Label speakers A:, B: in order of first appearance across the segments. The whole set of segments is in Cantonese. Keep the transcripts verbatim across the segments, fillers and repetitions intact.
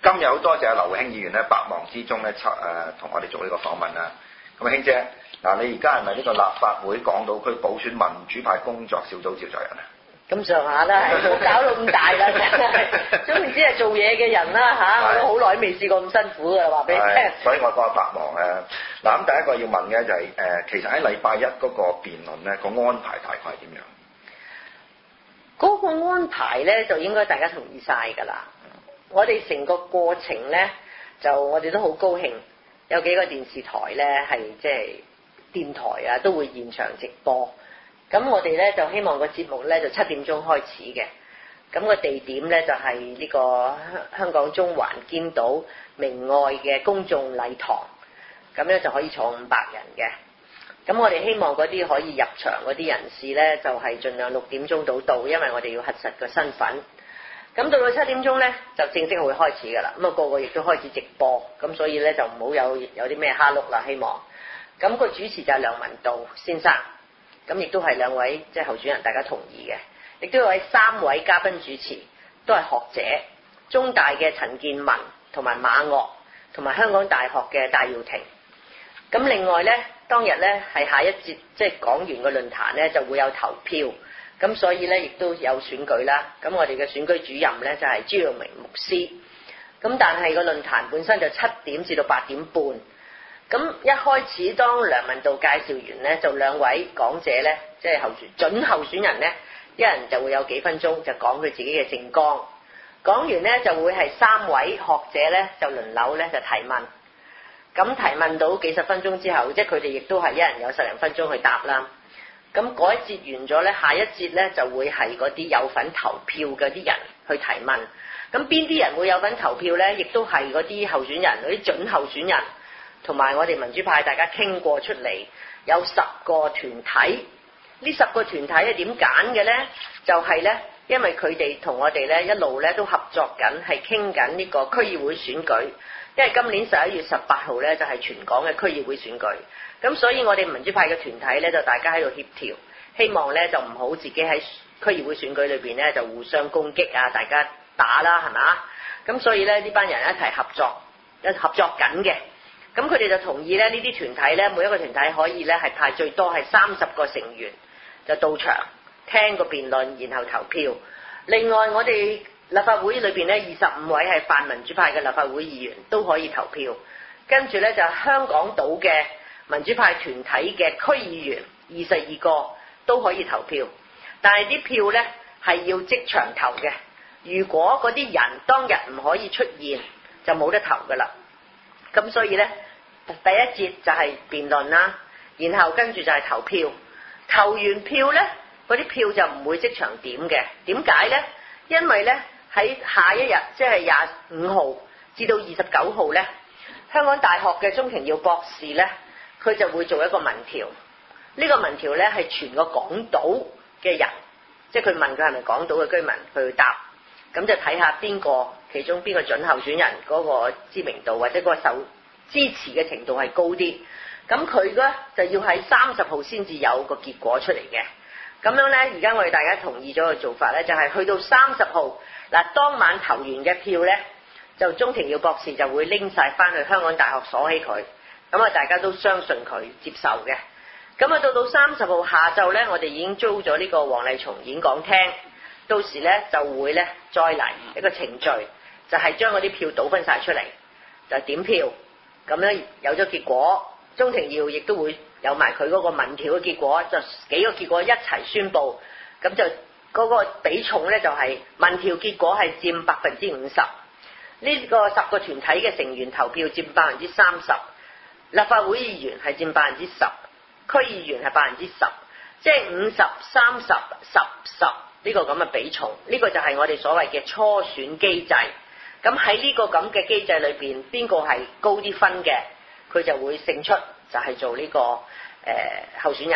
A: 今日好多謝阿劉興議員咧，百忙之中咧，誒同我哋做呢個訪問啦。咁啊，興姐，嗱你而家係咪呢個立法會港島區補選民主派工作小組召集人啊？
B: 咁上下啦，冇搞到咁大啦，真係。總言之係做嘢嘅人啦嚇，我都好耐未試過咁辛苦嘅，話俾你聽。
A: 所以我講百忙啊。嗱咁第一個要問嘅就係、是、誒、呃，其實喺禮拜一嗰個辯論咧，個安排大概係點樣？
B: 嗰個安排咧就應該大家同意晒㗎啦。我哋成個過程咧，就我哋都好高興，有幾個電視台咧係即係電台啊，都會現場直播。咁我哋咧就希望個節目咧就七點鐘開始嘅。咁個地點咧就係呢個香港中環堅道明愛嘅公眾禮堂。咁樣就可以坐五百人嘅。咁我哋希望嗰啲可以入場嗰啲人士咧，就係盡量六點鐘到到，因為我哋要核實個身份。咁到到七點鐘咧，就正式會開始㗎啦。咁啊個個亦都開始直播，咁所以咧就唔好有有啲咩蝦碌啦。希望咁個主持就係梁文道先生，咁亦都係兩位即係候選人，大家同意嘅。亦都有位三位嘉賓主持，都係學者，中大嘅陳建文同埋馬岳，同埋香港大學嘅戴耀廷。咁另外咧，當日咧係下一節即係講完個論壇咧，就會有投票。咁所以咧，亦都有選舉啦。咁我哋嘅選舉主任咧就係朱耀明牧師。咁但係個論壇本身就七點至到八點半。咁一開始當梁文道介紹完咧，就兩位講者咧，即係候選準候選人咧，一人就會有幾分鐘就講佢自己嘅政綱。講完咧就會係三位學者咧就輪流咧就提問。咁提問到幾十分鐘之後，即係佢哋亦都係一人有十零分鐘去答啦。咁嗰一節完咗咧，下一節咧就會係嗰啲有份投票嘅啲人去提問。咁邊啲人會有份投票咧？亦都係嗰啲候選人，嗰啲準候選人，同埋我哋民主派大家傾過出嚟，有十個團體。呢十個團體係點揀嘅咧？就係咧，因為佢哋同我哋咧一路咧都合作緊，係傾緊呢個區議會選舉。因為今年十一月十八號咧就係全港嘅區議會選舉，咁所以我哋民主派嘅團體咧就大家喺度協調，希望咧就唔好自己喺區議會選舉裏邊咧就互相攻擊啊，大家打啦，係嘛？咁所以咧呢班人一齊合作，一合作緊嘅，咁佢哋就同意咧呢啲團體咧每一個團體可以咧係派最多係三十個成員就到場聽個辯論，然後投票。另外我哋立法會裏邊咧，二十五位係泛民主派嘅立法會議員都可以投票，跟住咧就香港島嘅民主派團體嘅區議員二十二個都可以投票，但係啲票咧係要即場投嘅。如果嗰啲人當日唔可以出現，就冇得投噶啦。咁所以咧，第一節就係辯論啦，然後跟住就係投票。投完票咧，嗰啲票就唔會即場點嘅。點解咧？因為咧。喺下一日，即係廿五號至到二十九號咧，香港大學嘅鍾庭耀博士咧，佢就會做一個民調。呢個民調咧係全個港島嘅人，即係佢問佢係咪港島嘅居民，佢去答，咁就睇下邊個其中邊個準候選人嗰個知名度或者嗰個受支持嘅程度係高啲。咁佢咧就要喺三十號先至有個結果出嚟嘅。咁樣咧，而家我哋大家同意咗個做法咧，就係、是、去到三十號。嗱，當晚投完嘅票咧，就鍾庭耀博士就會拎晒翻去香港大學鎖起佢，咁啊大家都相信佢接受嘅。咁啊到到三十號下晝咧，我哋已經租咗呢個黃麗松演講廳，到時咧就會咧再嚟一個程序，就係將嗰啲票倒分晒出嚟，就點票。咁咧有咗結果，鍾庭耀亦都會有埋佢嗰個民調嘅結果，就幾個結果一齊宣佈，咁就。嗰個比重咧就係民調結果係佔百分之五十，呢個十個團體嘅成員投票佔百分之三十，立法會議員係佔百分之十，區議員係百分之十，即係五十、三十、十、十呢個咁嘅比重，呢個就係我哋所謂嘅初選機制。咁喺呢個咁嘅機制裏邊，邊個係高啲分嘅，佢就會勝出，就係做呢個誒候選人。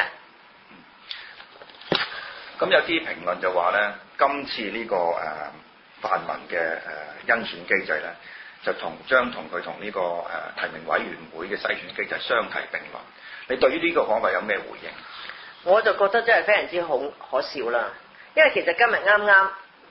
A: 咁有啲評論就話咧，今次呢、這個誒、呃、泛民嘅誒甄選機制咧，就同將同佢同呢個誒、呃、提名委員會嘅篩選機制相提並論。你對於呢個講法有咩回應？
B: 我就覺得真係非常之好可笑啦，因為其實今日啱啱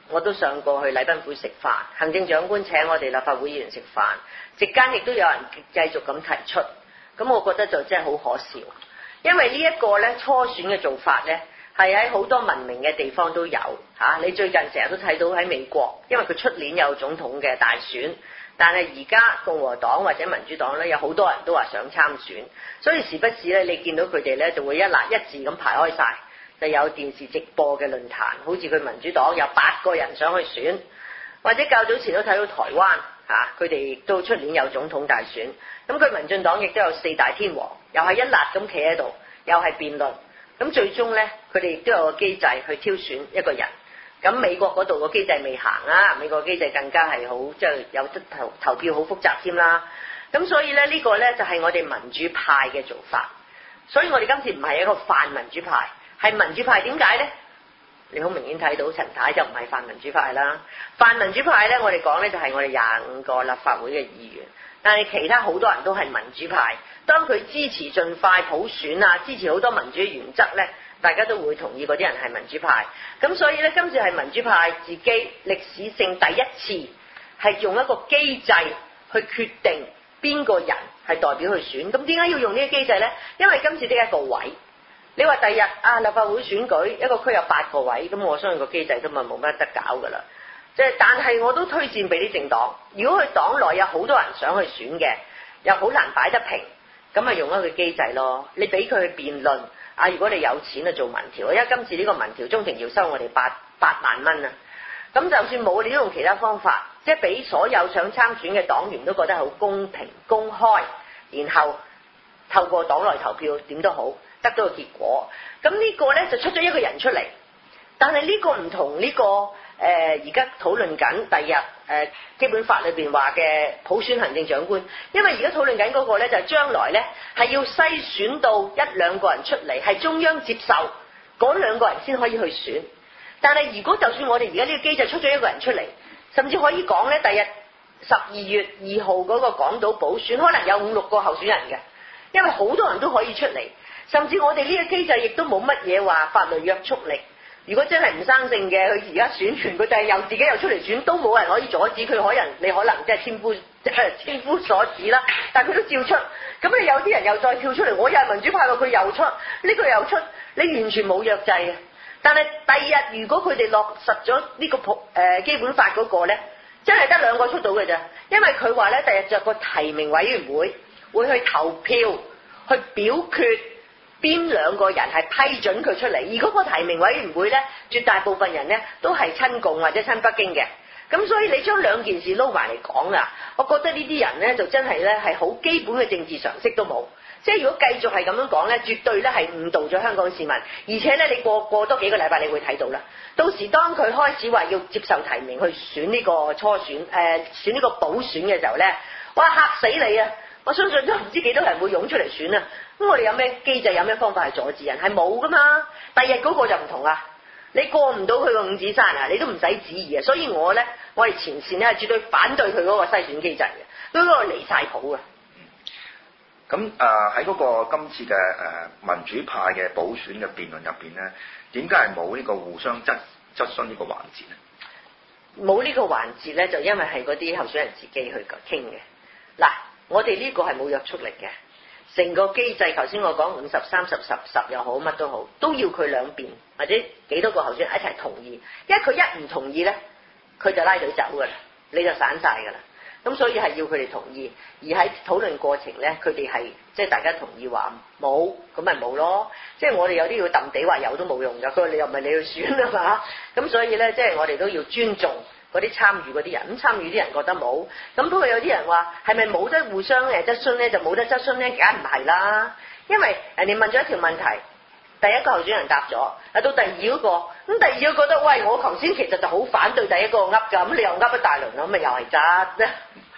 B: 我都上過去禮賓府食飯，行政長官請我哋立法會議員食飯，席間亦都有人繼續咁提出，咁我覺得就真係好可笑，因為呢一個咧初選嘅做法咧係喺好多文明嘅地方都有嚇、啊，你最近成日都睇到喺美國，因為佢出年有總統嘅大選，但係而家共和黨或者民主黨咧有好多人都話想參選，所以時不時咧你見到佢哋咧就會一欄一字咁排開晒。就有電視直播嘅論壇，好似佢民主黨有八個人想去選，或者較早前都睇到台灣嚇，佢哋亦都出年有總統大選，咁佢民進黨亦都有四大天王，又係一辣咁企喺度，又係辯論，咁最終呢，佢哋亦都有個機制去挑選一個人，咁美國嗰度個機制未行啊，美國機制更加係好即係有得投投票好複雜添啦，咁所以呢，呢、這個呢就係、是、我哋民主派嘅做法，所以我哋今次唔係一個泛民主派。係民主派點解呢？你好明顯睇到陳太就唔係泛民主派啦。泛民主派呢，我哋講呢就係我哋廿五個立法會嘅議員，但係其他好多人都係民主派。當佢支持盡快普選啊，支持好多民主嘅原則呢，大家都會同意嗰啲人係民主派。咁所以呢，今次係民主派自己歷史性第一次係用一個機制去決定邊個人係代表去選。咁點解要用呢個機制呢？因為今次得一個位。你話第日啊立法會選舉一個區有八個位，咁我相信個機制都咪冇乜得搞噶啦。即係但係我都推薦俾啲政黨，如果佢黨內有好多人想去選嘅，又好難擺得平，咁咪用一個機制咯。你俾佢去辯論啊，如果你有錢啊做民調，因為今次呢個民調鍾庭要收我哋八八萬蚊啊。咁就算冇，你都用其他方法，即係俾所有想參選嘅黨員都覺得好公平公開，然後透過黨內投票點都好。得到個結果，咁呢個呢就出咗一個人出嚟，但係呢個唔同呢個誒而家討論緊第日誒、呃、基本法裏邊話嘅普選行政長官，因為而家討論緊嗰個呢就係、是、將來呢係要篩選到一兩個人出嚟，係中央接受嗰兩個人先可以去選。但係如果就算我哋而家呢個機制出咗一個人出嚟，甚至可以講呢，第日十二月二號嗰個港島補選可能有五六個候選人嘅，因為好多人都可以出嚟。甚至我哋呢個機制亦都冇乜嘢話法律約束力。如果真係唔生性嘅，佢而家選完，佢就係又自己又出嚟選，都冇人可以阻止佢。可能你可能即係千夫即係千夫所指啦，但係佢都照出。咁你有啲人又再跳出嚟，我又係民主派喎，佢又出，呢個又出，你完全冇約制嘅。但係第二日如果佢哋落實咗呢個普誒基本法嗰個咧，真係得兩個出到嘅啫。因為佢話咧，第日就個提名委員會會去投票去表決。邊兩個人係批准佢出嚟？而嗰個提名委員會呢，絕大部分人呢都係親共或者親北京嘅。咁所以你將兩件事撈埋嚟講啊，我覺得呢啲人呢就真係呢係好基本嘅政治常識都冇。即係如果繼續係咁樣講呢，絕對呢係誤導咗香港市民。而且呢，你過過多幾個禮拜，你會睇到啦。到時當佢開始話要接受提名去選呢個初選，誒、呃、選呢個補選嘅時候呢，哇嚇死你啊！我相信都唔知幾多人會湧出嚟選啊！咁我哋有咩機制，有咩方法係阻止人？係冇噶嘛。第日嗰個就唔同啦，你過唔到佢個五指山啊，你都唔使旨意啊。所以我咧，我哋前線咧係絕對反對佢嗰個篩選機制嘅，佢嗰個離晒譜啊。
A: 咁誒喺嗰個今次嘅誒、呃、民主派嘅補選嘅辯論入邊咧，點解係冇呢個互相質質詢呢個環節咧？
B: 冇呢個環節咧，就因為係嗰啲候選人自己去傾嘅。嗱，我哋呢個係冇約束力嘅。成個機制，頭先我講五十、三十、十、十又好，乜都好，都要佢兩邊或者幾多個候選人一齊同意。因為佢一唔同意咧，佢就拉隊走噶啦，你就散晒噶啦。咁所以係要佢哋同意，而喺討論過程咧，佢哋係即係大家同意話冇，咁咪冇咯。即係我哋有啲要揼地話有都冇用噶，佢話你又唔係你去選啊嘛。咁所以咧，即係我哋都要尊重嗰啲參與嗰啲人。咁參與啲人覺得冇，咁不過有啲人話係咪冇得互相誒質詢咧，就冇得質詢咧？梗唔係啦，因為人哋問咗一條問題，第一個候選人答咗，啊到第二嗰個，咁第二個覺得喂，我頭先其實就好反對第一個噏㗎，咁你又噏一大輪，咁咪又係渣咧？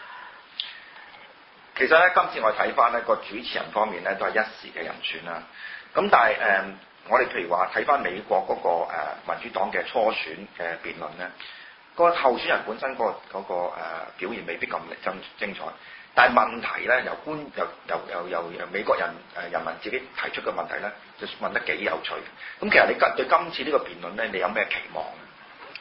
A: 其實咧，今次我睇翻呢個主持人方面咧，都係一時嘅人選啦。咁但係誒、呃，我哋譬如話睇翻美國嗰、那個、呃、民主黨嘅初選嘅辯論咧，個候選人本身、那個嗰、那個、呃、表現未必咁精精彩，但係問題咧由官由由由由由美國人誒、呃、人民自己提出嘅問題咧，就問得幾有趣。咁其實你對今次呢個辯論咧，你有咩期望？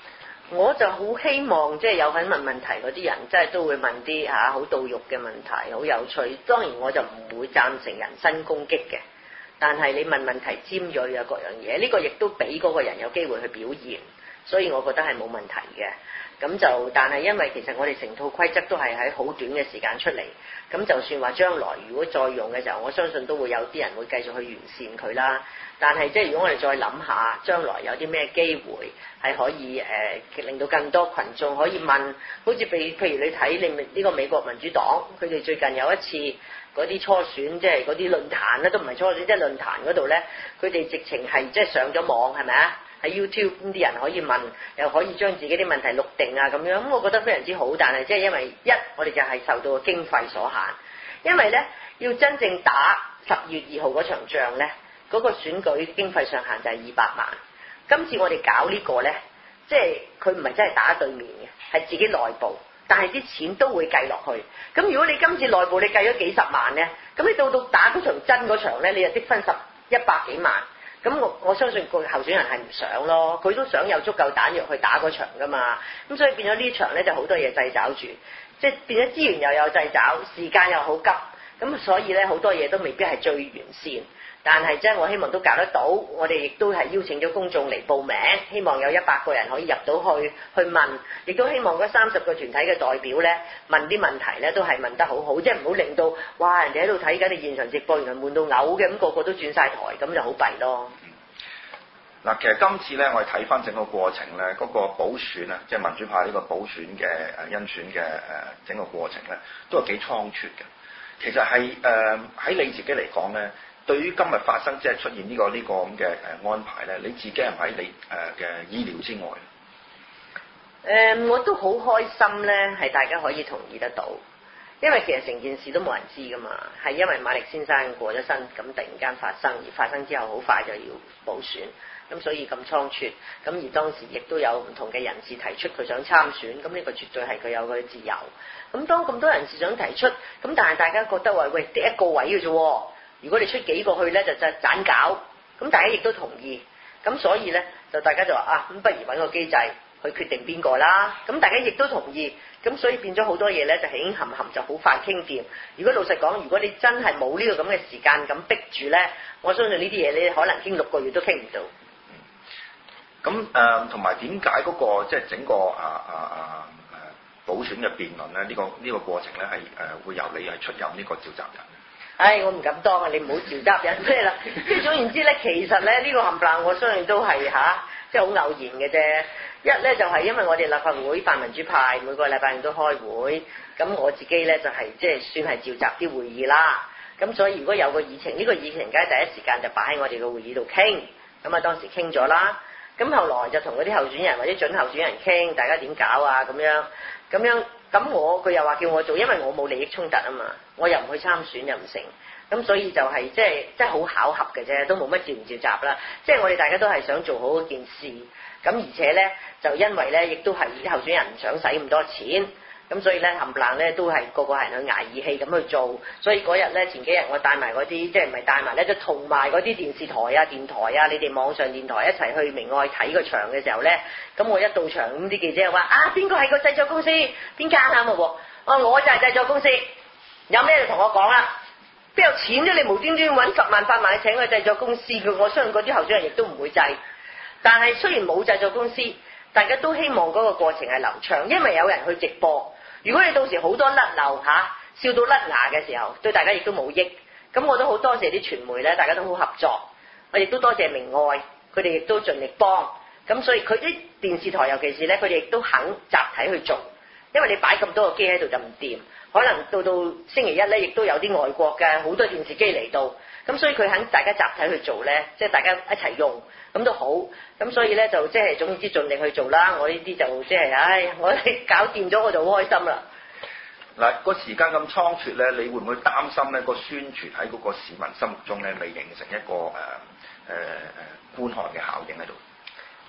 B: 我就好希望即係有份問問題嗰啲人，即係都會問啲嚇好到肉嘅問題，好有趣。當然我就唔會贊成人身攻擊嘅，但係你問問題尖鋭啊各樣嘢，呢個亦都俾嗰個人有機會去表現，所以我覺得係冇問題嘅。咁就但係因為其實我哋成套規則都係喺好短嘅時間出嚟，咁就算話將來如果再用嘅時候，我相信都會有啲人會繼續去完善佢啦。但係即係如果我哋再諗下，將來有啲咩機會係可以誒、呃、令到更多群眾可以問，好似譬譬如你睇你呢個美國民主黨，佢哋最近有一次嗰啲初選，即係嗰啲論壇咧，都唔係初選，即係論壇嗰度咧，佢哋直情係即係上咗網係咪啊？喺 YouTube 咁啲人可以問，又可以將自己啲問題錄定啊咁樣，咁我覺得非常之好。但係即係因為一，我哋就係受到經費所限，因為咧要真正打十月二號嗰場仗咧，嗰、嗰個選舉經費上限就係二百萬。今次我哋搞個呢個咧，即係佢唔係真係打對面嘅，係自己內部，但係啲錢都會計落去。咁如果你今次內部你計咗幾十萬咧，咁你到到打嗰場真嗰場咧，你就積分十一百幾萬。咁我我相信個候選人係唔想咯，佢都想有足夠彈藥去打嗰場噶嘛，咁所以變咗呢場咧就好多嘢掣肘住，即係變咗資源又有掣肘，時間又好急，咁所以咧好多嘢都未必係最完善。但係即係我希望都搞得到，我哋亦都係邀請咗公眾嚟報名，希望有一百個人可以入到去去問，亦都希望嗰三十個團體嘅代表咧問啲問題咧都係問得好好，即係唔好令到哇人哋喺度睇緊你現場直播，原來悶到嘔嘅，咁個個都轉晒台，咁就好弊咯。
A: 嗱，其實今次咧，我哋睇翻整個過程咧，嗰、那個補選啊，即係民主派呢個補選嘅誒甄選嘅誒整個過程咧，都係幾倉促嘅。其實係誒喺你自己嚟講咧，對於今日發生即係出現呢、這個呢、這個咁嘅誒安排咧，你自己係咪喺你誒嘅意料之外？
B: 誒、呃，我都好開心咧，係大家可以同意得到，因為其實成件事都冇人知噶嘛，係因為馬力先生過咗身，咁突然間發生，而發生之後好快就要補選。咁所以咁倉促，咁而當時亦都有唔同嘅人士提出佢想參選，咁呢個絕對係佢有佢嘅自由。咁當咁多人士想提出，咁但係大家覺得話喂，第一個位嘅啫，如果你出幾個去咧就就盞搞，咁大家亦都同意，咁所以咧就大家就話啊，咁不如揾個機制去決定邊個啦。咁大家亦都同意，咁所以變咗好多嘢咧就輕含含就好快傾掂。如果老實講，如果你真係冇呢個咁嘅時間咁逼住咧，我相信呢啲嘢你可能傾六個月都傾唔到。
A: 咁誒，同埋點解嗰個即係整個啊啊啊誒補選嘅辯論咧？呢、這個呢、這個過程咧係誒會由你係出任呢個召集人。
B: 唉，我唔敢當啊！你唔好召集人咩啦？即係總言之咧，其實咧呢、這個冚唪唥我相信都係吓，即係好偶然嘅啫。一咧就係、是、因為我哋立法會泛民主派每個禮拜都開會，咁我自己咧就係即係算係召集啲會議啦。咁所以如果有個議程，呢、這個議程梗係第一時間就擺喺我哋嘅會議度傾。咁啊當時傾咗啦。咁後來就同嗰啲候選人或者準候選人傾，大家點搞啊咁樣，咁樣咁我佢又話叫我做，因為我冇利益衝突啊嘛，我又唔去參選又唔成，咁所以就係即係即係好巧合嘅啫，都冇乜召唔召集啦。即係我哋大家都係想做好嗰件事，咁而且咧就因為咧亦都係啲候選人唔想使咁多錢。咁所以咧冚唪唥咧都係個個係去捱義氣咁去做，所以嗰日咧前幾日我帶埋嗰啲即係唔係帶埋咧，就同埋嗰啲電視台啊、電台啊、你哋網上電台一齊去明愛睇個場嘅時候咧，咁我一到場咁啲記者話啊邊個係個製作公司邊間啊嘛喎，我我就係製作公司，有咩就同我講啦，邊有錢啫？你無端端揾十萬八萬請個製作公司嘅，我相信嗰啲候選人亦都唔會制。但係雖然冇製作公司，大家都希望嗰個過程係流暢，因為有人去直播。如果你到時好多甩漏嚇，笑到甩牙嘅時候，對大家亦都冇益。咁我都好多謝啲傳媒咧，大家都好合作。我亦都多謝明愛，佢哋亦都盡力幫。咁所以佢啲電視台尤其是咧，佢哋亦都肯集體去做。因為你擺咁多個機喺度就唔掂，可能到到星期一咧，亦都有啲外國嘅好多電視機嚟到。咁所以佢肯大家集體去做咧，即係大家一齊用，咁都好。咁所以咧就即係總之盡力去做啦。我呢啲就即係，唉，我哋搞掂咗我就好開心啦。
A: 嗱，個時間咁倉促咧，你會唔會擔心咧個宣傳喺嗰個市民心目中咧未形成一個誒誒誒觀看嘅效應喺度？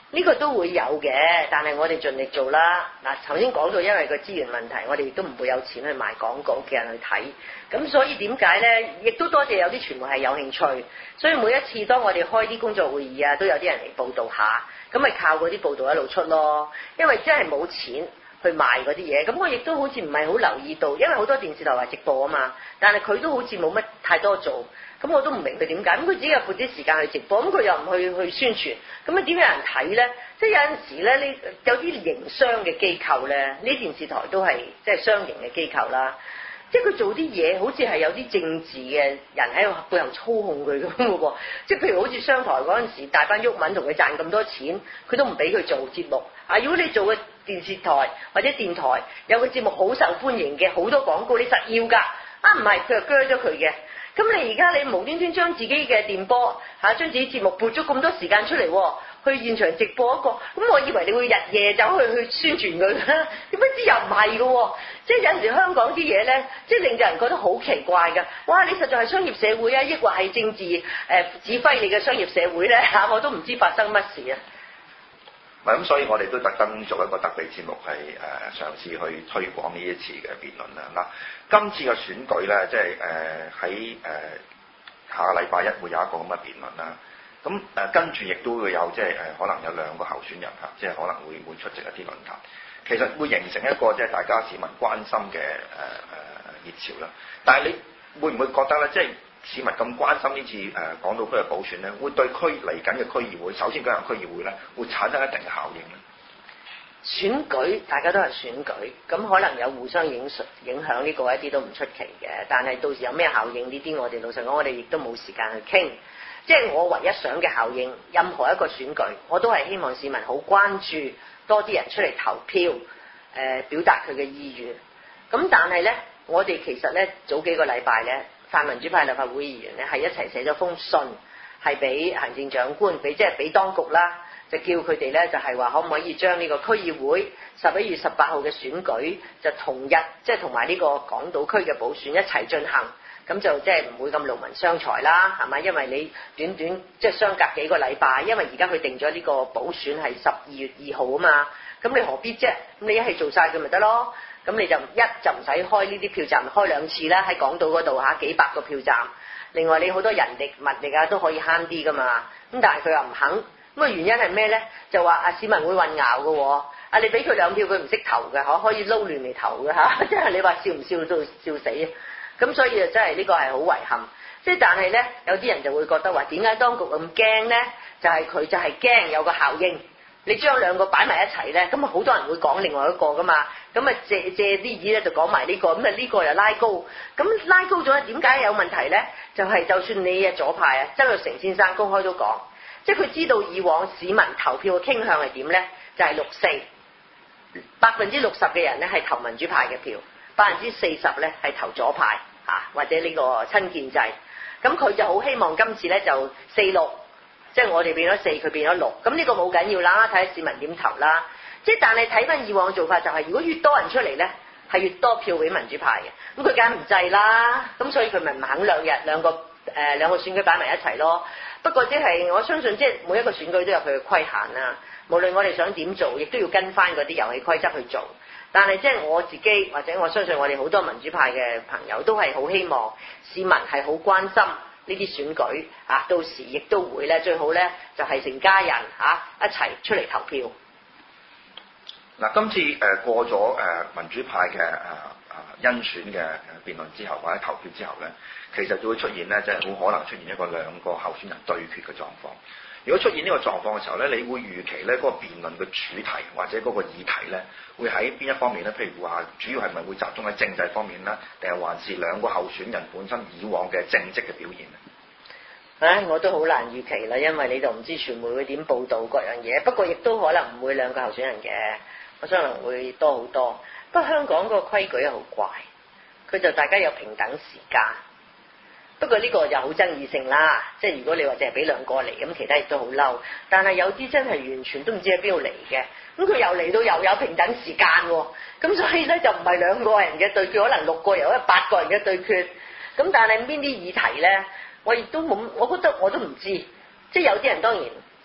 B: 呢個都會有嘅，但係我哋盡力做啦。嗱，頭先講到因為個資源問題，我哋亦都唔會有錢去賣廣告嘅人去睇。咁所以點解呢？亦都多謝有啲傳媒係有興趣。所以每一次當我哋開啲工作會議啊，都有啲人嚟報導下，咁咪靠嗰啲報導一路出咯。因為真係冇錢去賣嗰啲嘢，咁我亦都好似唔係好留意到，因為好多電視台話直播啊嘛，但係佢都好似冇乜太多做。咁我都唔明佢點解，咁佢自己又撥啲時間去直播，咁佢又唔去去宣傳，咁啊點有人睇咧？即係有陣時咧，呢有啲營商嘅機構咧，呢電視台都係即係商營嘅機構啦。即係佢做啲嘢，好似係有啲政治嘅人喺度背後操控佢咁嘅喎。即係譬如好似商台嗰陣時，大班毓民同佢賺咁多錢，佢都唔俾佢做節目。啊，如果你做個電視台或者電台有個節目好受歡迎嘅，好多廣告，你實要㗎。啊，唔係佢又鋸咗佢嘅。咁你而家你無端端將自己嘅電波嚇、啊、將自己節目撥咗咁多時間出嚟喎，去現場直播一個，咁我以為你會日夜走去去宣傳佢啦，點不知又唔係嘅喎，即係有陣時香港啲嘢咧，即係令到人覺得好奇怪㗎。哇！你實在係商業社會啊，抑或係政治誒、呃、指揮你嘅商業社會咧嚇、啊，我都唔知發生乜事啊！
A: 咁，所以我哋都特登做一個特備節目，係誒、呃、嘗試去推廣呢一次嘅辯論啦。嗱、呃，今次嘅選舉咧，即係誒喺誒下個禮拜一會有一個咁嘅辯論啦。咁誒、呃、跟住亦都會有即係誒可能有兩個候選人嚇，即係可能會會出席一啲論壇。其實會形成一個即係大家市民關心嘅誒誒熱潮啦。但係你會唔會覺得咧，即係市民咁關心呢次誒港島區嘅補選咧，會對區嚟緊嘅區議會，首先舉行區議會咧，會產生一定嘅效應咧？
B: 選舉大家都係選舉，咁可能有互相影影響呢個一啲都唔出奇嘅。但係到時有咩效應呢啲，我哋老實講，我哋亦都冇時間去傾。即係我唯一想嘅效應，任何一個選舉，我都係希望市民好關注，多啲人出嚟投票，誒、呃、表達佢嘅意願。咁但係呢，我哋其實呢，早幾個禮拜呢，泛民主派立法會議員呢係一齊寫咗封信，係俾行政長官，俾即係俾當局啦，就叫佢哋呢，就係話可唔可以將呢個區議會十一月十八號嘅選舉就同日即係同埋呢個港島區嘅補選一齊進行。咁就即係唔會咁勞民傷財啦，係咪？因為你短短即係相隔幾個禮拜，因為而家佢定咗呢個補選係十二月二號啊嘛，咁你何必啫？咁你一係做晒佢咪得咯？咁你就一就唔使開呢啲票站，開兩次啦，喺港島嗰度嚇幾百個票站。另外你好多人力物力啊都可以慳啲噶嘛。咁但係佢又唔肯，咁啊原因係咩咧？就話啊市民會混淆嘅喎，啊你俾佢兩票佢唔識投嘅，可可以撈亂嚟投嘅嚇，即係你話笑唔笑都笑死啊！咁所以啊，真係呢個係好遺憾。即係但係咧，有啲人就會覺得話點解當局咁驚咧？就係、是、佢就係驚有個效應。你將兩個擺埋一齊咧，咁啊好多人會講另外一個噶嘛。咁啊借借啲意咧就講埋呢個，咁啊呢個又拉高。咁拉高咗點解有問題咧？就係、是、就算你嘅左派啊，曾鈺成先生公開都講，即係佢知道以往市民投票嘅傾向係點咧，就係六四，百分之六十嘅人咧係投民主派嘅票。百分之四十咧係投左派嚇、啊，或者呢個親建制，咁佢就好希望今次咧就四六，即係我哋變咗四，佢變咗六，咁呢個冇緊要啦，睇下市民點投啦。即係但係睇翻以往嘅做法就係、是，如果越多人出嚟咧，係越多票俾民主派嘅，咁佢梗係唔制啦。咁所以佢咪唔肯兩日兩個誒、呃、兩個選舉擺埋一齊咯。不過即係我相信，即係每一個選舉都有佢嘅規限啦。無論我哋想點做，亦都要跟翻嗰啲遊戲規則去做。但係即係我自己或者我相信我哋好多民主派嘅朋友都係好希望市民係好關心呢啲選舉啊，到時亦都會咧最好咧就係、是、成家人嚇、啊、一齊出嚟投票。
A: 嗱，今次誒、呃、過咗誒、呃、民主派嘅誒誒甄選嘅辯論之後或者投票之後咧，其實就會出現咧即係好可能出現一個兩個候選人對決嘅狀況。如果出現呢個狀況嘅時候咧，你會預期咧嗰個辯論嘅主題或者嗰個議題咧，會喺邊一方面咧？譬如話，主要係咪會集中喺政制方面啦，定係還是兩個候選人本身以往嘅政績嘅表現咧？
B: 唉，我都好難預期啦，因為你就唔知傳媒會點報導各樣嘢。不過亦都可能唔會兩個候選人嘅，我相信會多好多。不過香港個規矩好怪，佢就大家有平等時間。不過呢個就好爭議性啦，即係如果你話淨係俾兩個嚟，咁其他亦都好嬲。但係有啲真係完全都唔知喺邊度嚟嘅，咁佢又嚟到又有平等時間喎，咁所以咧就唔係兩個人嘅對決，可能六個又或者八個人嘅對決。咁但係邊啲議題咧，我亦都冇，我覺得我都唔知。即係有啲人當然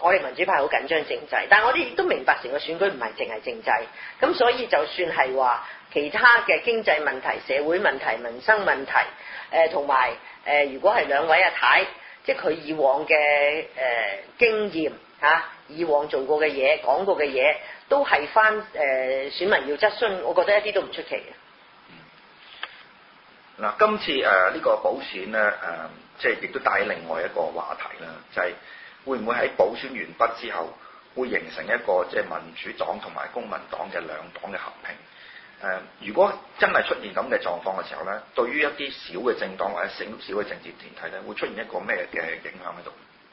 B: 我哋民主派好緊張政制，但係我哋亦都明白成個選舉唔係淨係政制，咁所以就算係話其他嘅經濟問題、社會問題、民生問題，誒同埋誒如果係兩位阿太，即係佢以往嘅誒、呃、經驗嚇、啊，以往做過嘅嘢、講過嘅嘢，都係翻誒選民要質詢，我覺得一啲都唔出奇嘅。
A: 嗱、嗯，今次誒呢、呃這個補選咧誒、呃，即係亦都帶另外一個話題啦，就係、是。會唔會喺補選完畢之後，會形成一個即係民主黨同埋公民黨嘅兩黨嘅合併？誒、呃，如果真係出現咁嘅狀況嘅時候咧，對於一啲小嘅政黨或者小小嘅政治團體咧，會出現一個咩嘅影響喺度？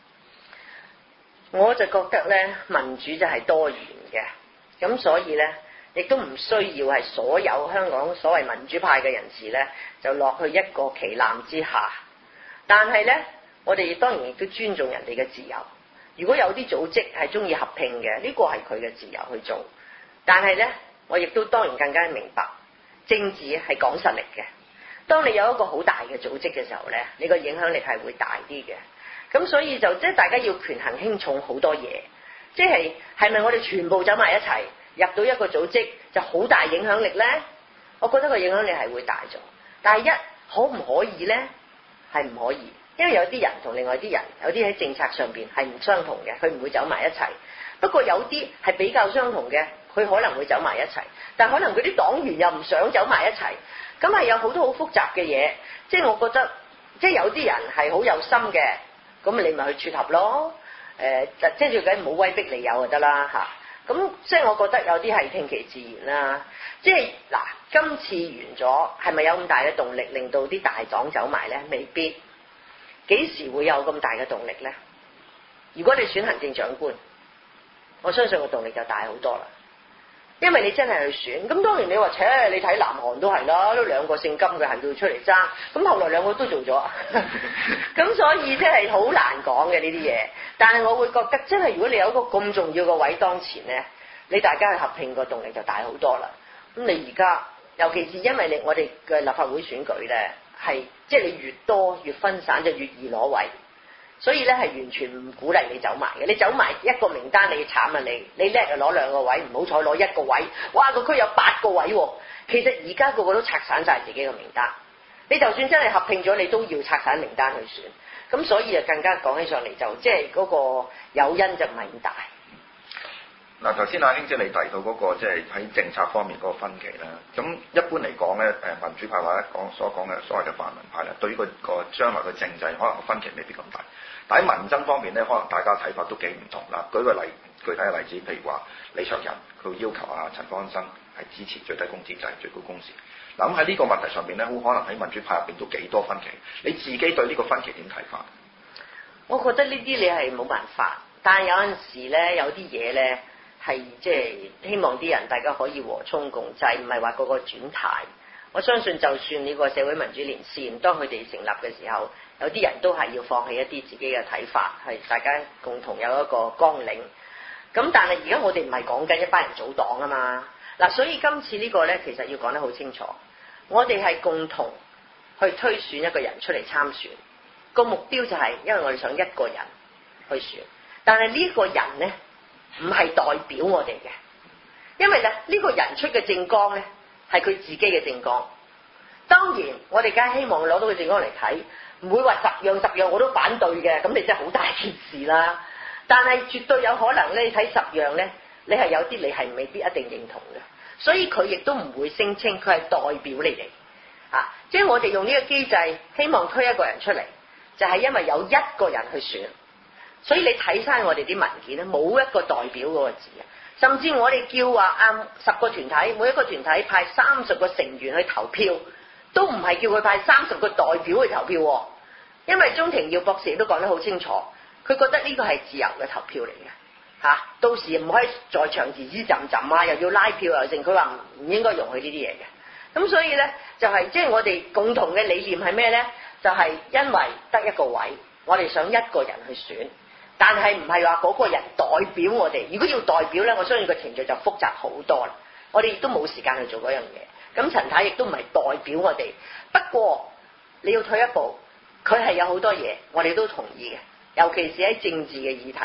B: 我就覺得咧，民主就係多元嘅，咁所以咧，亦都唔需要係所有香港所謂民主派嘅人士咧，就落去一個旗艦之下。但係咧，我哋當然亦都尊重人哋嘅自由。如果有啲組織係中意合併嘅，呢個係佢嘅自由去做。但係呢，我亦都當然更加明白，政治係講實力嘅。當你有一個好大嘅組織嘅時候呢，你個影響力係會大啲嘅。咁所以就即係大家要權衡輕重好多嘢，即係係咪我哋全部走埋一齊入到一個組織就好大影響力呢？我覺得個影響力係會大咗。但係一可唔可以呢？係唔可以。因為有啲人同另外啲人，有啲喺政策上邊係唔相同嘅，佢唔會走埋一齊。不過有啲係比較相同嘅，佢可能會走埋一齊。但可能佢啲黨員又唔想走埋一齊，咁係有好多好複雜嘅嘢。即係我覺得，即係有啲人係好有心嘅，咁你咪去撮合咯。誒、呃，即係最緊唔好威逼利誘就得啦嚇。咁即係我覺得有啲係聽其自然啦。即係嗱，今次完咗，係咪有咁大嘅動力令到啲大黨走埋咧？未必。幾時會有咁大嘅動力呢？如果你選行政長官，我相信個動力就大好多啦。因為你真係去選，咁當然你話，切，你睇南韓都係啦，都兩個姓金嘅係要出嚟爭，咁後來兩個都做咗，咁所以即係好難講嘅呢啲嘢。但係我會覺得，真係如果你有一個咁重要嘅位當前呢，你大家去合併個動力就大好多啦。咁你而家，尤其是因為你我哋嘅立法會選舉呢。係，即係你越多越分散就越易攞位，所以咧係完全唔鼓勵你走埋嘅。你走埋一個名單你慘啊你，你叻就攞兩個位，唔好彩攞一個位，哇個區有八個位喎。其實而家個個都拆散晒自己嘅名單，你就算真係合併咗，你都要拆散名單去選。咁所以啊，更加講起上嚟就即係嗰個誘因就唔係咁大。
A: 嗱，頭先阿兄姐你提到嗰、那個即係喺政策方面嗰個分歧啦，咁一般嚟講咧，誒民主派或者講所講嘅所謂嘅泛民派咧，對於個個將來嘅政制可能分歧未必咁大，但喺民生方面咧，可能大家睇法都幾唔同啦。舉個例，具體嘅例子，譬如話李卓人佢要求阿陳方安生係支持最低工資制、最高工時。嗱，咁喺呢個問題上邊咧，好可能喺民主派入邊都幾多分歧。你自己對呢個分歧點睇法？
B: 我覺得呢啲你係冇辦法，但係有陣時咧，有啲嘢咧。係即係希望啲人大家可以和衷共濟，唔係話個個轉態。我相信就算呢個社會民主連線，當佢哋成立嘅時候，有啲人都係要放棄一啲自己嘅睇法，係大家共同有一個綱領。咁但係而家我哋唔係講緊一班人組黨啊嘛。嗱，所以今次呢個呢，其實要講得好清楚，我哋係共同去推選一個人出嚟參選，個目標就係因為我哋想一個人去選，但係呢個人呢。唔係代表我哋嘅，因為咧呢個人出嘅政綱咧係佢自己嘅政綱。當然我哋梗係希望攞到佢政綱嚟睇，唔會話十樣十樣我都反對嘅，咁你真係好大件事啦。但係絕對有可能咧，你睇十樣咧，你係有啲你係未必一定認同嘅，所以佢亦都唔會聲稱佢係代表你哋啊。即係我哋用呢個機制，希望推一個人出嚟，就係因為有一個人去選。所以你睇晒我哋啲文件咧，冇一個代表嗰個字啊！甚至我哋叫話啱十個團體，每一個團體派三十個成員去投票，都唔係叫佢派三十個代表去投票，因為鍾庭耀博士亦都講得好清楚，佢覺得呢個係自由嘅投票嚟嘅嚇，到時唔可以在場自之浸浸啊，又要拉票又剩，佢話唔應該容許呢啲嘢嘅。咁所以咧，就係即係我哋共同嘅理念係咩咧？就係、是、因為得一個位，我哋想一個人去選。但係唔係話嗰個人代表我哋，如果要代表咧，我相信個程序就複雜好多啦。我哋亦都冇時間去做嗰樣嘢。咁陳太亦都唔係代表我哋。不過你要退一步，佢係有好多嘢，我哋都同意嘅。尤其是喺政治嘅議題，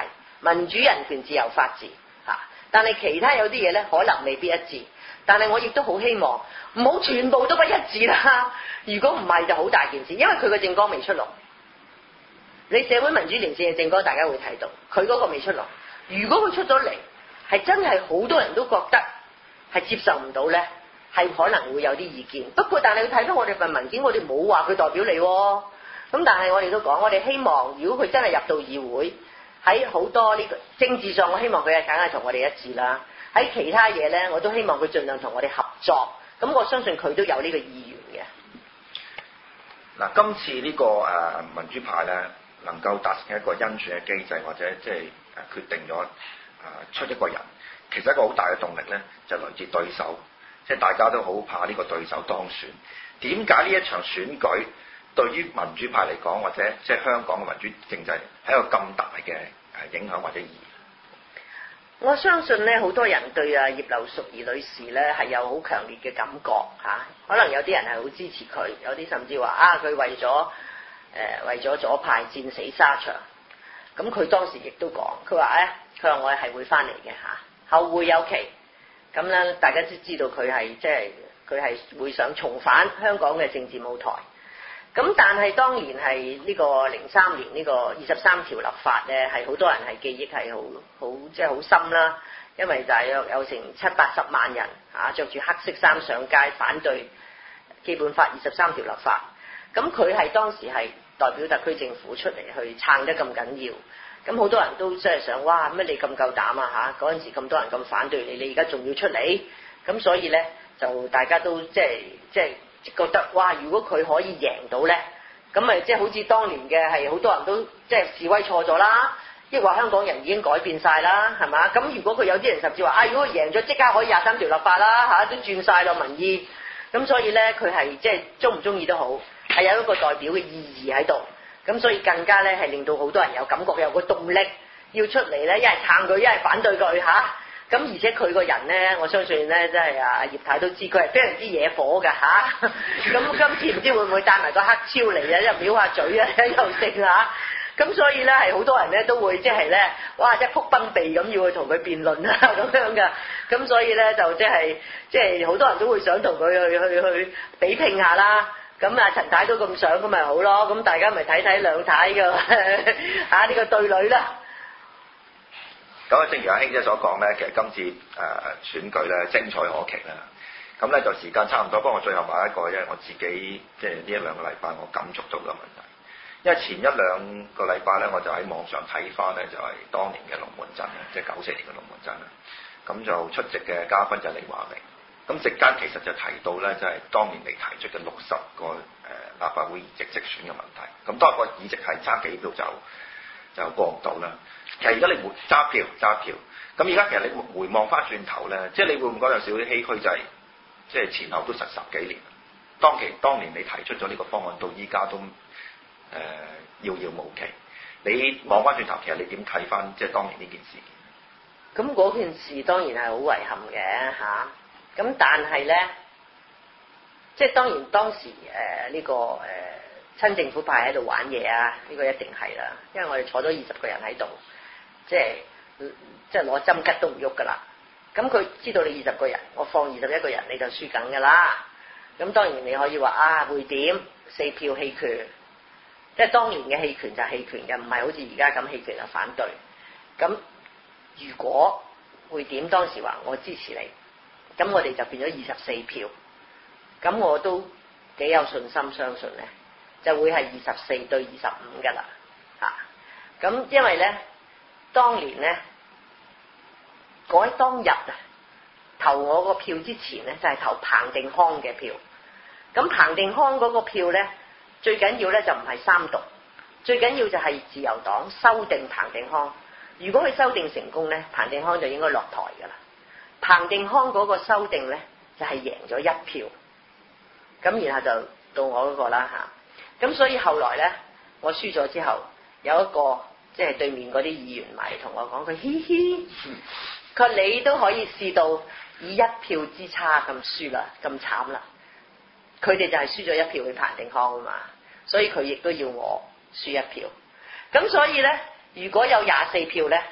B: 民主、人權、自由、法治嚇。但係其他有啲嘢咧，可能未必一致。但係我亦都好希望唔好全部都不一致啦。如果唔係就好大件事，因為佢個政綱未出爐。你社會民主連線嘅政綱大家會睇到，佢嗰個未出爐。如果佢出咗嚟，係真係好多人都覺得係接受唔到咧，係可能會有啲意見。不過但係你睇到我哋份文件，我哋冇話佢代表你喎。咁但係我哋都講，我哋希望如果佢真係入到議會，喺好多呢個政治上，我希望佢係梗係同我哋一致啦。喺其他嘢咧，我都希望佢盡量同我哋合作。咁我相信佢都有呢個意願嘅。
A: 嗱，今次呢、這個誒、呃、民主派咧，能夠達成一個甄選嘅機制，或者即係誒決定咗誒、呃、出一個人，其實一個好大嘅動力咧，就來自對手，即係大家都好怕呢個對手當選。點解呢一場選舉對於民主派嚟講，或者即係香港嘅民主政制係一個咁大嘅誒影響或者意義？
B: 我相信咧，好多人對啊葉劉淑儀女士咧係有好強烈嘅感覺嚇、啊，可能有啲人係好支持佢，有啲甚至話啊佢為咗誒、呃、為咗左派戰死沙場。咁佢當時亦都講，佢話咧，佢話我係會翻嚟嘅嚇，後會有期。咁咧大家都知道佢係即係佢係會想重返香港嘅政治舞台。咁但係當然係呢個零三年呢個二十三條立法咧，係好多人係記憶係好好即係好深啦，因為大約有成七八十萬人啊著住黑色衫上街反對基本法二十三條立法。咁佢係當時係代表特區政府出嚟去撐得咁緊要，咁好多人都即係想，哇乜你咁夠膽啊嚇！嗰陣時咁多人咁反對你，你而家仲要出嚟，咁所以咧就大家都即係即係。覺得哇！如果佢可以贏到咧，咁咪即係好似當年嘅係好多人都即係示威錯咗啦，亦話香港人已經改變晒啦，係嘛？咁如果佢有啲人甚至話啊，如果佢贏咗即刻可以廿三條立法啦嚇、啊，都轉晒咯民意，咁所以咧佢係即係中唔中意都好，係有一個代表嘅意義喺度，咁所以更加咧係令到好多人有感覺有個動力要出嚟咧，一係撐佢，一係反對佢嚇。咁而且佢個人咧，我相信咧，真係啊葉太都知，佢係非常之惹火㗎嚇。咁、啊、今次唔知會唔會帶埋個黑超嚟啊？又藐下嘴啊，又剩嚇。咁所以咧，係好多人咧都會即係咧，哇！一仆崩鼻咁要去同佢辯論啊咁樣㗎。咁所以咧就即係即係好多人都會想同佢去去去比拼下啦。咁啊陳太都咁想，咁咪好咯。咁大家咪睇睇兩太嘅嚇呢個對壘啦。
A: 咁啊，正如阿兄姐所講咧，其實今次誒、呃、選舉咧精彩可期啦。咁咧就時間差唔多，不過我最後話一個，因為我自己即係呢一兩個禮拜我感觸到嘅問題。因為前一兩個禮拜咧，我就喺網上睇翻咧，就係、是、當年嘅龍門陣即係九四年嘅龍門陣啦。咁就出席嘅嘉賓就係李華明。咁席間其實就提到咧，就係、是、當年嚟提出嘅六十個誒、呃、立法會議席直選嘅問題。咁當然個議席係差幾票就就過唔到啦。其實而家你回揸票揸票，咁而家其實你回望翻轉頭咧，即係你會唔會覺得有少少唏噓，就係即係前後都實十幾年，當其當年你提出咗呢個方案，到依家都誒遙遙無期。你望翻轉頭，其實你點睇翻即係當年呢件事？
B: 咁嗰件事當然係好遺憾嘅嚇。咁、啊、但係咧，即係當然當時誒呢、呃這個誒。呃親政府派喺度玩嘢啊！呢、這個一定係啦，因為我哋坐咗二十個人喺度，即係即係攞針吉都唔喐噶啦。咁佢知道你二十個人，我放二十一個人你就輸緊噶啦。咁當然你可以話啊，會點四票棄權，即係當年嘅棄權就係棄權嘅，唔係好似而家咁棄權就反對。咁如果會點當時話我支持你，咁我哋就變咗二十四票。咁我都幾有信心相信咧。就會係二十四對二十五㗎啦，嚇、啊！咁因為咧，當年咧，嗰當日啊，投我個票之前咧，就係、是、投彭定康嘅票。咁彭定康嗰個票咧，最緊要咧就唔係三讀，最緊要就係自由黨修訂彭定康。如果佢修訂成功咧，彭定康就應該落台㗎啦。彭定康嗰個修訂咧，就係、是、贏咗一票。咁然後就到我嗰個啦嚇。啊咁所以後來咧，我輸咗之後，有一個即係對面嗰啲議員埋嚟同我講，佢嘻嘻，佢話你都可以試到以一票之差咁輸啦，咁慘啦。佢哋就係輸咗一票去彭定康啊嘛，所以佢亦都要我輸一票。咁所以咧，如果有廿四票咧，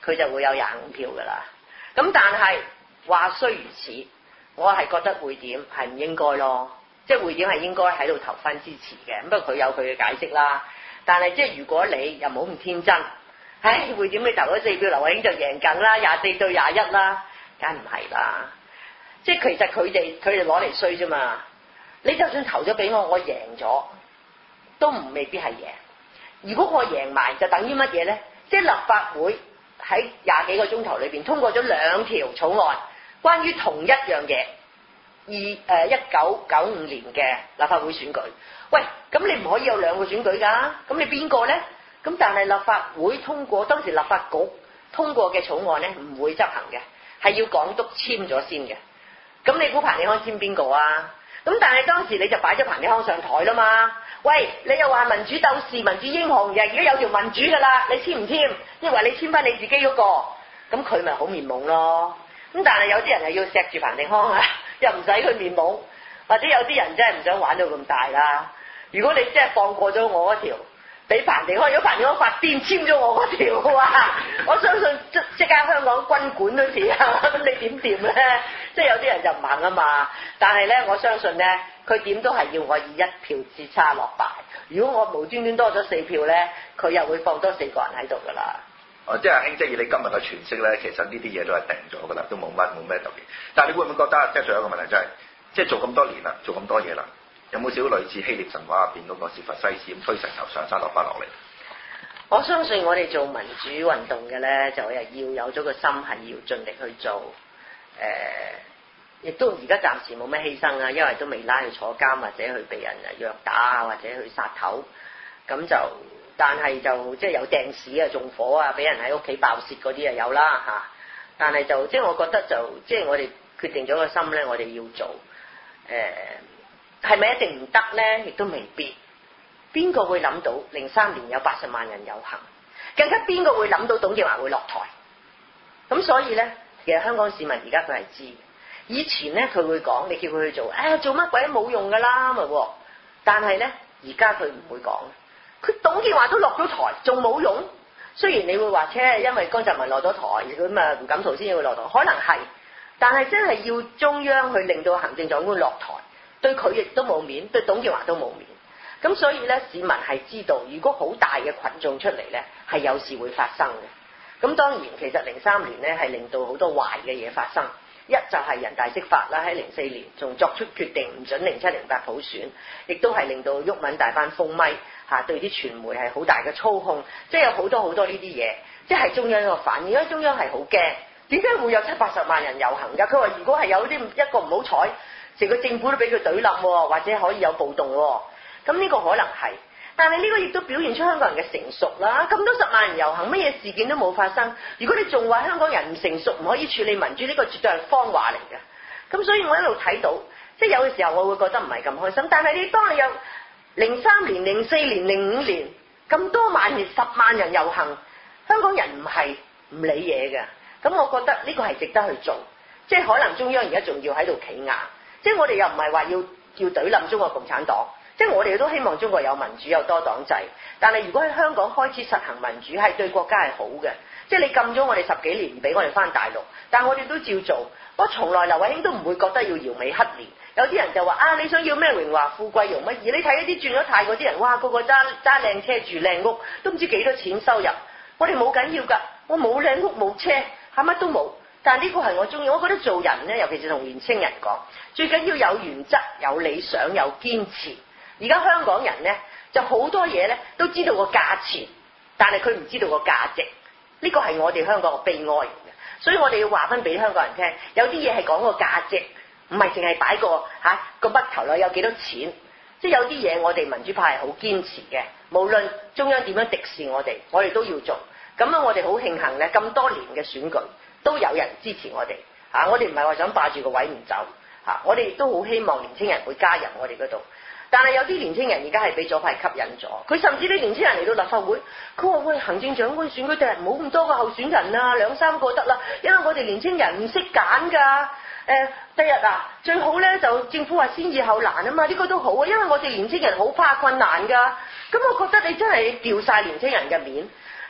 B: 佢就會有廿五票㗎啦。咁但係話雖如此，我係覺得匯點係唔應該咯，即係匯點係應該喺度投翻支持嘅。不過佢有佢嘅解釋啦。但係即係如果你又冇咁天真，唉，匯點你投咗四票，劉慧卿就贏緊啦，廿四對廿一啦，梗唔係啦。即係其實佢哋佢哋攞嚟衰啫嘛。你就算投咗俾我，我贏咗都唔未必係贏。如果我贏埋，就等於乜嘢呢？即係立法會喺廿幾個鐘頭裏邊通過咗兩條草案，關於同一樣嘢，二誒一九九五年嘅立法會選舉。喂，咁你唔可以有兩個選舉㗎？咁你邊個呢？咁但係立法會通過當時立法局通過嘅草案呢，唔會執行嘅，係要港督簽咗先嘅。咁你估彭定康簽邊個啊？咁但係當時你就擺咗彭定康上台啦嘛。喂，你又話民主鬥士、民主英雄，又而家有條民主㗎啦，你簽唔簽？即係話你簽翻你自己嗰個，咁佢咪好面懵咯。咁但係有啲人係要錫住彭定康啊，又唔使佢面懵，或者有啲人真係唔想玩到咁大啦。如果你真係放過咗我嗰條，俾彭定康，如果彭定康發癲簽咗我嗰條嘅話，我相信即即刻香港軍管都似啊！咁你點掂咧？即係有啲人就唔肯啊嘛。但係咧，我相信咧，佢點都係要我以一票之差落敗。如果我無端端多咗四票咧，佢又會放多四個人喺度㗎啦。
A: 哦，即係兄姐，以你今日嘅詮釋咧，其實呢啲嘢都係定咗㗎啦，都冇乜冇咩特別。但係你會唔會覺得，即係仲有一個問題就係、是，即係做咁多年啦，做咁多嘢啦。有冇少類似希臘神話入邊嗰個薛佛西斯咁推石頭上山落翻落嚟？
B: 我相信我哋做民主運動嘅咧，就係要有咗個心，係要盡力去做。誒、呃，亦都而家暫時冇咩犧牲啊，因為都未拉去坐監，或者去被人虐打啊，或者去殺頭。咁就，但係就即係有掟屎啊、縱火啊、俾人喺屋企爆竊嗰啲啊有啦嚇。但係就即係我覺得就即係我哋決定咗個心咧，我哋要做誒。呃係咪一定唔得呢？亦都未必。邊個會諗到零三年有八十萬人遊行？更加邊個會諗到董建華會落台？咁所以呢，其實香港市民而家佢係知。以前呢，佢會講，你叫佢去做，誒做乜鬼都冇用㗎啦咪喎。但係呢，而家佢唔會講。佢董建華都落咗台，仲冇用。雖然你會話，車因為江澤民落咗台，咁啊胡錦濤先至會落台，可能係。但係真係要中央去令到行政長官落台。對佢亦都冇面，對董建華都冇面，咁所以咧，市民係知道，如果好大嘅群眾出嚟咧，係有事會發生嘅。咁當然，其實零三年咧係令到好多壞嘅嘢發生，一就係人大釋法啦，喺零四年仲作出決定唔准零七零八普選，亦都係令到毓民大班封咪嚇，對啲傳媒係好大嘅操控，即係有好多好多呢啲嘢，即係中央一個反應，因為中央係好驚，點解會有七八十萬人遊行㗎？佢話如果係有啲一個唔好彩。成個政府都俾佢懟冧喎，或者可以有暴動喎，咁呢個可能係，但係呢個亦都表現出香港人嘅成熟啦。咁多十萬人遊行，乜嘢事件都冇發生。如果你仲話香港人唔成熟，唔可以處理民主，呢個絕對係謊話嚟嘅。咁所以我一路睇到，即係有嘅時候我會覺得唔係咁開心。但係你當你有零三年、零四年、零五年咁多萬人、十萬人遊行，香港人唔係唔理嘢嘅。咁我覺得呢個係值得去做，即係可能中央而家仲要喺度企硬。即係我哋又唔係話要要懟冧中國共產黨，即係我哋都希望中國有民主有多黨制。但係如果喺香港開始實行民主，係對國家係好嘅。即係你禁咗我哋十幾年唔俾我哋翻大陸，但係我哋都照做。我從來劉慧卿都唔會覺得要搖尾乞憐。有啲人就話啊，你想要咩榮華富貴容乜易？你睇一啲轉咗態嗰啲人，哇個個揸揸靚車住靚屋，都唔知幾多錢收入。我哋冇緊要㗎，我冇靚屋冇車，係乜都冇。但係呢個係我中意，我覺得做人呢，尤其是同年青人講，最緊要有原則、有理想、有堅持。而家香港人呢，就好多嘢呢都知道個價錢，但係佢唔知道個價值。呢個係我哋香港嘅悲哀嚟嘅，所以我哋要話翻俾香港人聽，有啲嘢係講個價值，唔係淨係擺個嚇、啊、個筆頭裏有幾多錢。即係有啲嘢我哋民主派係好堅持嘅，無論中央點樣敵視我哋，我哋都要做。咁樣我哋好慶幸呢，咁多年嘅選舉都有人支持我哋嚇、啊，我哋唔係話想霸住個位唔走嚇、啊，我哋亦都好希望年青人會加入我哋嗰度。但係有啲年青人而家係俾左派吸引咗，佢甚至啲年青人嚟到立法會，佢話喂，行政長官選舉第日唔好咁多個候選人啊，兩三個得啦，因為我哋年青人唔識揀㗎。誒，第日啊，最好咧就政府話先易後難啊嘛，呢個都好啊，因為我哋年青人好怕困難㗎。咁我覺得你真係掉晒年青人嘅面。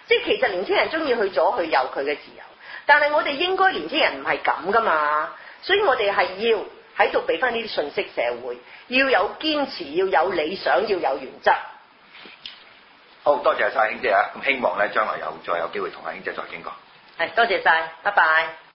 B: 即係其實年青人中意去左去右，佢嘅自由。但係我哋應該年青人唔係咁噶嘛，所以我哋係要喺度俾翻呢啲信息社會，要有堅持，要有理想，要有原則。
A: 好多謝晒兄姐啊！咁希望咧將來有再有機會同阿兄姐再傾過。
B: 係多謝晒，拜拜。